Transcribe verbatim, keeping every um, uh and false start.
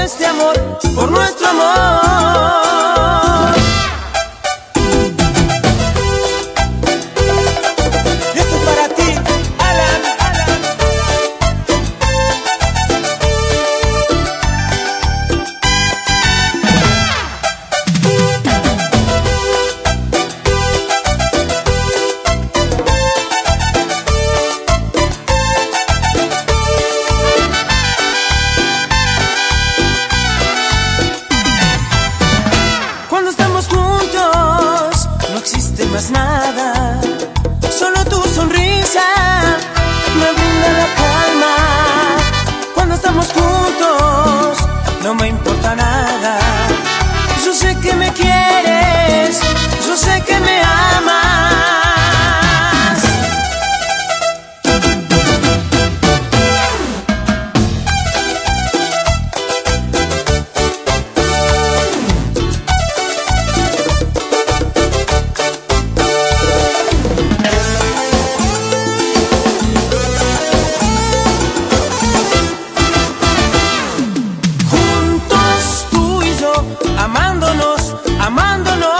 este amor, por nuestro amor. Y esto es para ti, Alan, Alan. Cuando estamos juntos no existe más nada, solo tu sonrisa me brinda la calma. Cuando estamos juntos no me importa nada. Yo sé que me quieres, yo sé que me amas. Amándonos, amándonos.